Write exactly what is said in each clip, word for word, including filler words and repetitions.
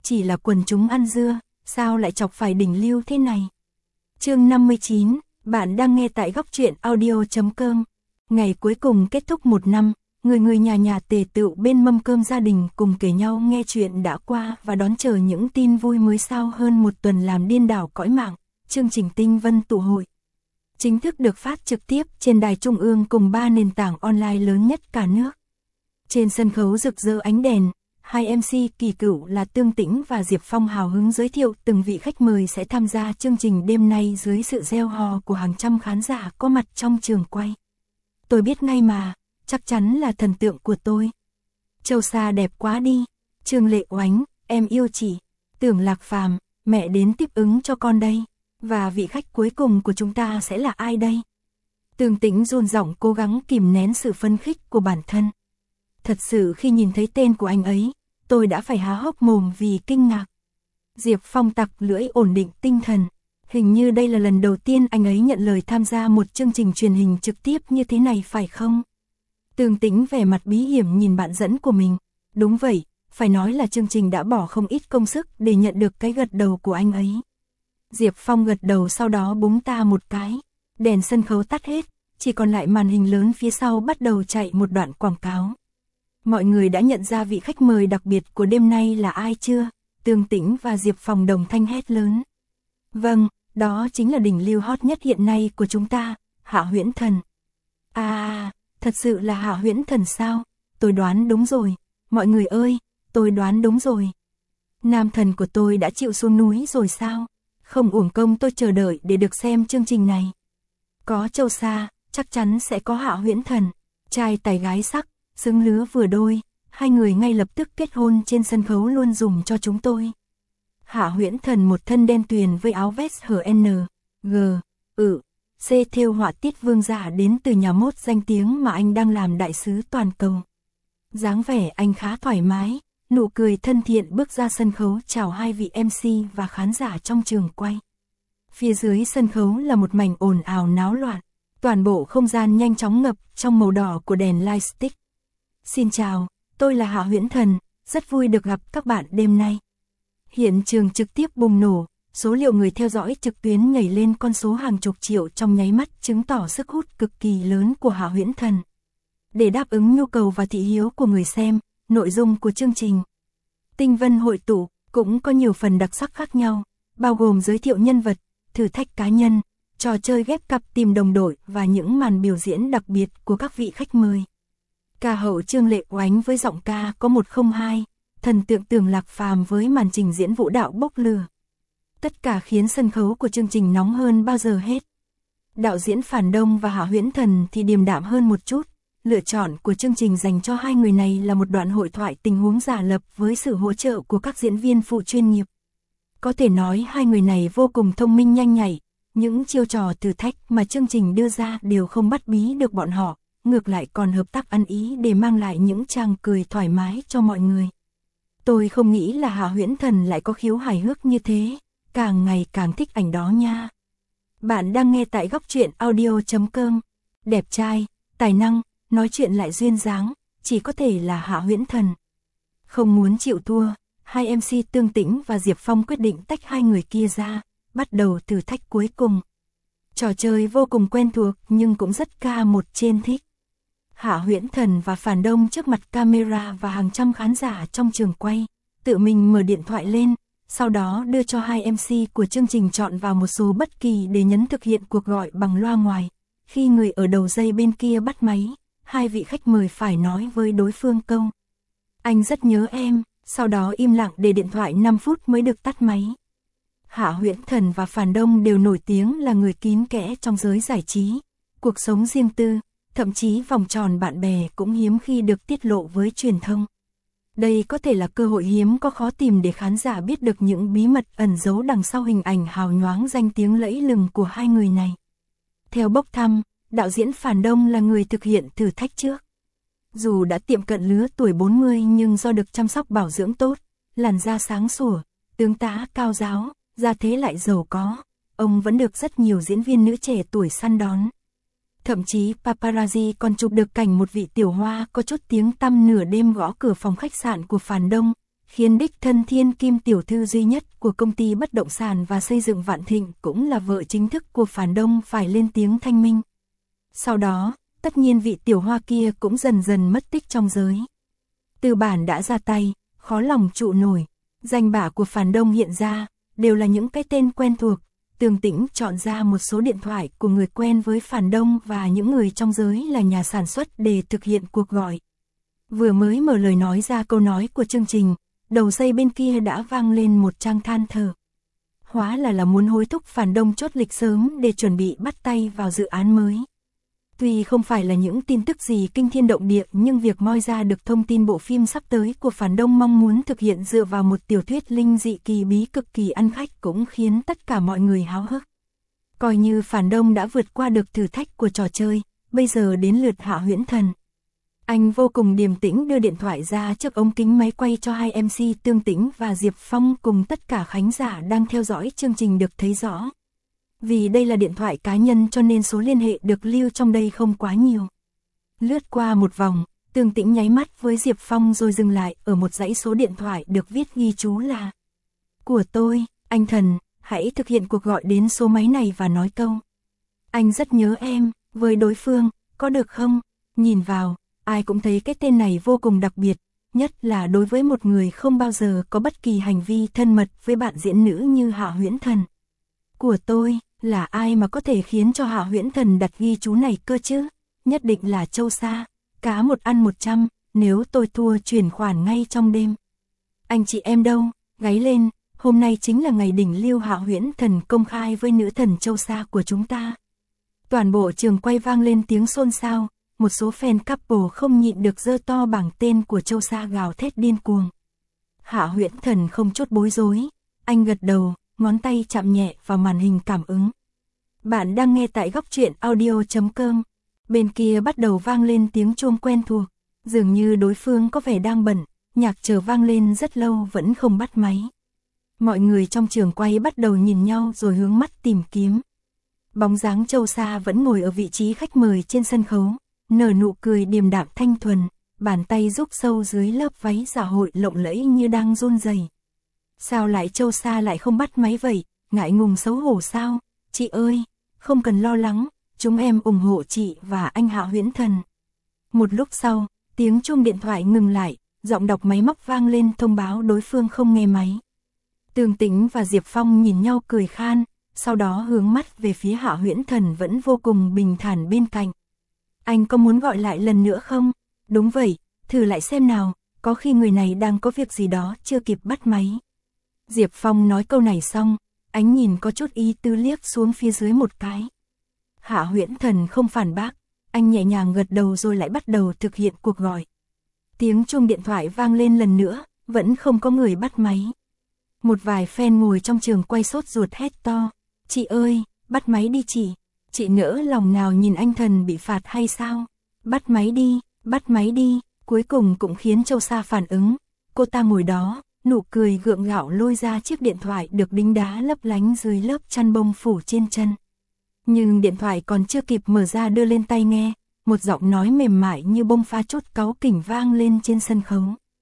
chỉ là quần chúng ăn dưa, sao lại chọc phải đỉnh lưu thế này. Chương năm mươi chín, bạn đang nghe tại góc truyện audio chấm com. Ngày cuối cùng kết thúc một năm, người người nhà nhà tề tựu bên mâm cơm gia đình cùng kể nhau nghe chuyện đã qua và đón chờ những tin vui mới sau hơn một tuần làm điên đảo cõi mạng. Chương trình Tinh Vân tụ hội chính thức được phát trực tiếp trên đài trung ương cùng ba nền tảng online lớn nhất cả nước. Trên sân khấu rực rỡ ánh đèn, hai em xê kỳ cựu là Tương Tĩnh và Diệp Phong hào hứng giới thiệu từng vị khách mời sẽ tham gia chương trình đêm nay dưới sự reo hò của hàng trăm khán giả có mặt trong trường quay. Tôi biết ngay mà, chắc chắn là thần tượng của tôi. Châu Sa đẹp quá đi, Trương Lệ Oánh, em yêu chị, Tưởng Lạc Phàm, mẹ đến tiếp ứng cho con đây. Và vị khách cuối cùng của chúng ta sẽ là ai đây? Tương Tĩnh run giọng cố gắng kìm nén sự phấn khích của bản thân. Thật sự khi nhìn thấy tên của anh ấy, tôi đã phải há hốc mồm vì kinh ngạc. Diệp Phong tặc lưỡi ổn định tinh thần. Hình như đây là lần đầu tiên anh ấy nhận lời tham gia một chương trình truyền hình trực tiếp như thế này phải không? Tương Tĩnh vẻ mặt bí hiểm nhìn bạn dẫn của mình. Đúng vậy, phải nói là chương trình đã bỏ không ít công sức để nhận được cái gật đầu của anh ấy. Diệp Phong gật đầu sau đó búng ta một cái. Đèn sân khấu tắt hết, chỉ còn lại màn hình lớn phía sau bắt đầu chạy một đoạn quảng cáo. Mọi người đã nhận ra vị khách mời đặc biệt của đêm nay là ai chưa? Tương Tĩnh và Diệp Phong đồng thanh hét lớn. Vâng, đó chính là đỉnh lưu hot nhất hiện nay của chúng ta, Hạ Huyễn Thần. À, thật sự là Hạ Huyễn Thần sao? Tôi đoán đúng rồi. Mọi người ơi, tôi đoán đúng rồi. Nam thần của tôi đã chịu xuống núi rồi sao? Không uổng công tôi chờ đợi để được xem chương trình này. Có Châu Sa, chắc chắn sẽ có Hạ Huyễn Thần. Trai tài gái sắc, xứng lứa vừa đôi, hai người ngay lập tức kết hôn trên sân khấu luôn dùng cho chúng tôi. Hạ Huyễn Thần một thân đen tuyền với áo vest hở N, G, ự, C thêu họa tiết vương giả đến từ nhà mốt danh tiếng mà anh đang làm đại sứ toàn cầu. Dáng vẻ anh khá thoải mái, nụ cười thân thiện bước ra sân khấu chào hai vị em xê và khán giả trong trường quay. Phía dưới sân khấu là một mảnh ồn ào náo loạn, toàn bộ không gian nhanh chóng ngập trong màu đỏ của đèn lightstick. Xin chào, tôi là Hạ Huyễn Thần, rất vui được gặp các bạn đêm nay. Hiện trường trực tiếp bùng nổ, số liệu người theo dõi trực tuyến nhảy lên con số hàng chục triệu trong nháy mắt chứng tỏ sức hút cực kỳ lớn của Hạ Huyễn Thần. Để đáp ứng nhu cầu và thị hiếu của người xem, nội dung của chương trình Tinh Vân hội tụ cũng có nhiều phần đặc sắc khác nhau, bao gồm giới thiệu nhân vật, thử thách cá nhân, trò chơi ghép cặp tìm đồng đội và những màn biểu diễn đặc biệt của các vị khách mời. Ca hậu Trương Lệ Oánh với giọng ca có một không hai, thần tượng Tưởng Lạc Phàm với màn trình diễn vũ đạo bốc lửa. Tất cả khiến sân khấu của chương trình nóng hơn bao giờ hết. Đạo diễn Phản Đông và Hạ Huyễn Thần thì điềm đạm hơn một chút. Lựa chọn của chương trình dành cho hai người này là một đoạn hội thoại tình huống giả lập với sự hỗ trợ của các diễn viên phụ chuyên nghiệp. Có thể nói hai người này vô cùng thông minh nhanh nhạy, những chiêu trò thử thách mà chương trình đưa ra đều không bắt bí được bọn họ, ngược lại còn hợp tác ăn ý để mang lại những tràng cười thoải mái cho mọi người. Tôi không nghĩ là Hạ Huyễn Thần lại có khiếu hài hước như thế, càng ngày càng thích ảnh đó nha. Bạn đang nghe tại góc truyện audio chấm com. Đẹp trai, tài năng, nói chuyện lại duyên dáng, chỉ có thể là Hạ Huyễn Thần. Không muốn chịu thua, hai em xê Tương Tĩnh và Diệp Phong quyết định tách hai người kia ra, bắt đầu thử thách cuối cùng. Trò chơi vô cùng quen thuộc nhưng cũng rất ca một trên thích. Hạ Huyễn Thần và Phản Đông trước mặt camera và hàng trăm khán giả trong trường quay, tự mình mở điện thoại lên, sau đó đưa cho hai em xê của chương trình chọn vào một số bất kỳ để nhấn thực hiện cuộc gọi bằng loa ngoài. Khi người ở đầu dây bên kia bắt máy, hai vị khách mời phải nói với đối phương câu anh rất nhớ em, sau đó im lặng để điện thoại năm phút mới được tắt máy. Hạ Huyễn Thần và Phản Đông đều nổi tiếng là người kín kẽ trong giới giải trí, cuộc sống riêng tư, thậm chí vòng tròn bạn bè cũng hiếm khi được tiết lộ với truyền thông. Đây có thể là cơ hội hiếm có khó tìm để khán giả biết được những bí mật ẩn giấu đằng sau hình ảnh hào nhoáng danh tiếng lẫy lừng của hai người này. Theo bốc thăm, đạo diễn Phản Đông là người thực hiện thử thách trước. Dù đã tiệm cận lứa tuổi bốn mươi nhưng do được chăm sóc bảo dưỡng tốt, làn da sáng sủa, tướng tá cao ráo, gia thế lại giàu có, ông vẫn được rất nhiều diễn viên nữ trẻ tuổi săn đón. Thậm chí paparazzi còn chụp được cảnh một vị tiểu hoa có chút tiếng tăm nửa đêm gõ cửa phòng khách sạn của Phản Đông, khiến đích thân Thiên Kim tiểu thư duy nhất của công ty bất động sản và xây dựng Vạn Thịnh cũng là vợ chính thức của Phản Đông phải lên tiếng thanh minh. Sau đó, tất nhiên vị tiểu hoa kia cũng dần dần mất tích trong giới. Tư bản đã ra tay, khó lòng trụ nổi, danh bạ của Phản Đông hiện ra, đều là những cái tên quen thuộc. Tường Tĩnh chọn ra một số điện thoại của người quen với Phản Đông và những người trong giới là nhà sản xuất để thực hiện cuộc gọi. Vừa mới mở lời nói ra câu nói của chương trình, đầu dây bên kia đã vang lên một trang than thở. Hóa là là muốn hối thúc Phản Đông chốt lịch sớm để chuẩn bị bắt tay vào dự án mới. Tuy không phải là những tin tức gì kinh thiên động địa nhưng việc moi ra được thông tin bộ phim sắp tới của Phản Đông mong muốn thực hiện dựa vào một tiểu thuyết linh dị kỳ bí cực kỳ ăn khách cũng khiến tất cả mọi người háo hức. Coi như Phản Đông đã vượt qua được thử thách của trò chơi, bây giờ đến lượt Hạ Huyễn Thần. Anh vô cùng điềm tĩnh đưa điện thoại ra trước ống kính máy quay cho hai em xê Tương Tĩnh và Diệp Phong cùng tất cả khán giả đang theo dõi chương trình được thấy rõ. Vì đây là điện thoại cá nhân cho nên số liên hệ được lưu trong đây không quá nhiều. Lướt qua một vòng, Tương Tĩnh nháy mắt với Diệp Phong rồi dừng lại ở một dãy số điện thoại được viết ghi chú là: Của tôi, anh Thần, hãy thực hiện cuộc gọi đến số máy này và nói câu: Anh rất nhớ em, với đối phương, có được không? Nhìn vào, ai cũng thấy cái tên này vô cùng đặc biệt, nhất là đối với một người không bao giờ có bất kỳ hành vi thân mật với bạn diễn nữ như Hạ Huyễn Thần. Của tôi, là ai mà có thể khiến cho Hạ Huyễn Thần đặt ghi chú này cơ chứ? Nhất định là Châu Sa, cá một ăn một trăm, nếu tôi thua chuyển khoản ngay trong đêm. Anh chị em đâu, gáy lên, hôm nay chính là ngày đỉnh lưu Hạ Huyễn Thần công khai với nữ thần Châu Sa của chúng ta. Toàn bộ trường quay vang lên tiếng xôn xao, một số fan couple không nhịn được giơ to bảng tên của Châu Sa gào thét điên cuồng. Hạ Huyễn Thần không chút bối rối, anh gật đầu, ngón tay chạm nhẹ vào màn hình cảm ứng. Bạn đang nghe tại góc truyện audio chấm com. Bên kia bắt đầu vang lên tiếng chuông quen thuộc, dường như đối phương có vẻ đang bận, nhạc chờ vang lên rất lâu vẫn không bắt máy. Mọi người trong trường quay bắt đầu nhìn nhau rồi hướng mắt tìm kiếm. Bóng dáng Châu Sa vẫn ngồi ở vị trí khách mời trên sân khấu, nở nụ cười điềm đạm thanh thuần, bàn tay rúc sâu dưới lớp váy dạ hội lộng lẫy như đang run rẩy. Sao lại Châu Sa lại không bắt máy vậy, ngại ngùng xấu hổ sao? Chị ơi, không cần lo lắng, chúng em ủng hộ chị và anh Hạ Huyễn Thần. Một lúc sau, tiếng chuông điện thoại ngừng lại, giọng đọc máy móc vang lên thông báo đối phương không nghe máy. Tường Tĩnh và Diệp Phong nhìn nhau cười khan, sau đó hướng mắt về phía Hạ Huyễn Thần vẫn vô cùng bình thản bên cạnh. Anh có muốn gọi lại lần nữa không? Đúng vậy, thử lại xem nào, có khi người này đang có việc gì đó chưa kịp bắt máy. Diệp Phong nói câu này xong, ánh nhìn có chút ý tư liếc xuống phía dưới một cái. Hạ Huyễn Thần không phản bác, anh nhẹ nhàng gật đầu rồi lại bắt đầu thực hiện cuộc gọi. Tiếng chuông điện thoại vang lên lần nữa, vẫn không có người bắt máy. Một vài fan ngồi trong trường quay sốt ruột hét to: Chị ơi, bắt máy đi chị, chị nỡ lòng nào nhìn anh Thần bị phạt hay sao? Bắt máy đi, bắt máy đi, cuối cùng cũng khiến Châu Sa phản ứng. Cô ta ngồi đó, nụ cười gượng gạo lôi ra chiếc điện thoại được đính đá lấp lánh dưới lớp chăn bông phủ trên chân. Nhưng điện thoại còn chưa kịp mở ra đưa lên tai nghe, một giọng nói mềm mại như bông pha chốt cáu kỉnh vang lên trên sân khấu.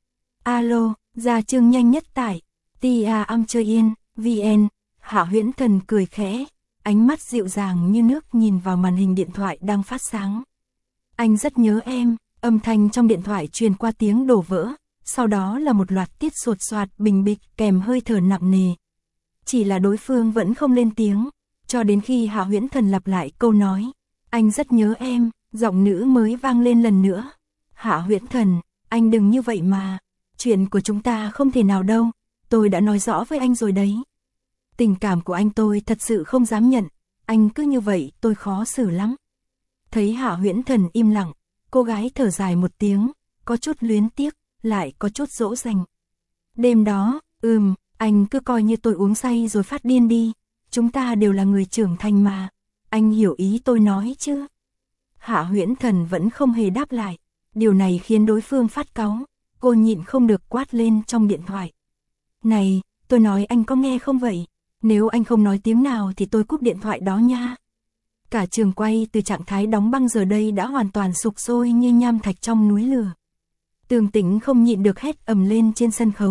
Alo, ra chương nhanh nhất tại Tia Am Chơi Yên, vê en. Hạ Huyễn Thần cười khẽ, ánh mắt dịu dàng như nước nhìn vào màn hình điện thoại đang phát sáng. Anh rất nhớ em, âm thanh trong điện thoại truyền qua tiếng đổ vỡ, sau đó là một loạt tiết sột soạt bình bịch kèm hơi thở nặng nề. Chỉ là đối phương vẫn không lên tiếng, cho đến khi Hạ Huyễn Thần lặp lại câu nói, anh rất nhớ em, giọng nữ mới vang lên lần nữa. Hạ Huyễn Thần, anh đừng như vậy mà, chuyện của chúng ta không thể nào đâu, tôi đã nói rõ với anh rồi đấy. Tình cảm của anh tôi thật sự không dám nhận, anh cứ như vậy tôi khó xử lắm. Thấy Hạ Huyễn Thần im lặng, cô gái thở dài một tiếng, có chút luyến tiếc, lại có chút dỗ dành. Đêm đó, ừm, anh cứ coi như tôi uống say rồi phát điên đi, chúng ta đều là người trưởng thành mà, anh hiểu ý tôi nói chứ? Hạ Huyễn Thần vẫn không hề đáp lại, điều này khiến đối phương phát cáu, cô nhịn không được quát lên trong điện thoại. Này, tôi nói anh có nghe không vậy? Nếu anh không nói tiếng nào thì tôi cúp điện thoại đó nha. Cả trường quay từ trạng thái đóng băng giờ đây đã hoàn toàn sục sôi như nham thạch trong núi lửa. Tường Tĩnh không nhịn được hét ầm lên trên sân khấu,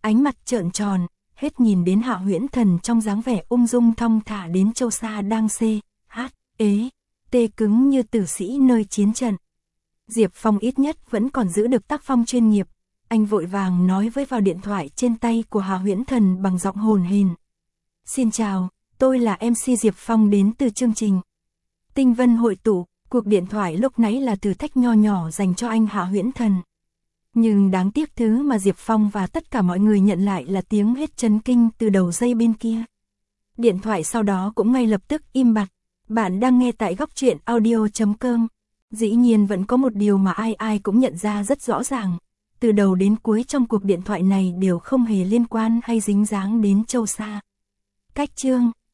ánh mặt trợn tròn, hết nhìn đến Hạ Huyễn Thần trong dáng vẻ ung dung thong thả đến Châu Sa đang xê, hát, ế, tê cứng như tử sĩ nơi chiến trận. Diệp Phong ít nhất vẫn còn giữ được tác phong chuyên nghiệp, anh vội vàng nói với vào điện thoại trên tay của Hạ Huyễn Thần bằng giọng hồn hển. Xin chào, tôi là em xê Diệp Phong đến từ chương trình Tinh Vân Hội Tụ. Cuộc điện thoại lúc nãy là thử thách nho nhỏ dành cho anh Hạ Huyễn Thần. Nhưng đáng tiếc thứ mà Diệp Phong và tất cả mọi người nhận lại là tiếng hét chấn kinh từ đầu dây bên kia. Điện thoại sau đó cũng ngay lập tức im bặt. Bạn đang nghe tại góc truyện audio chấm com. Dĩ nhiên vẫn có một điều mà ai ai cũng nhận ra rất rõ ràng. Từ đầu đến cuối trong cuộc điện thoại này đều không hề liên quan hay dính dáng đến Châu Sa. Cách chương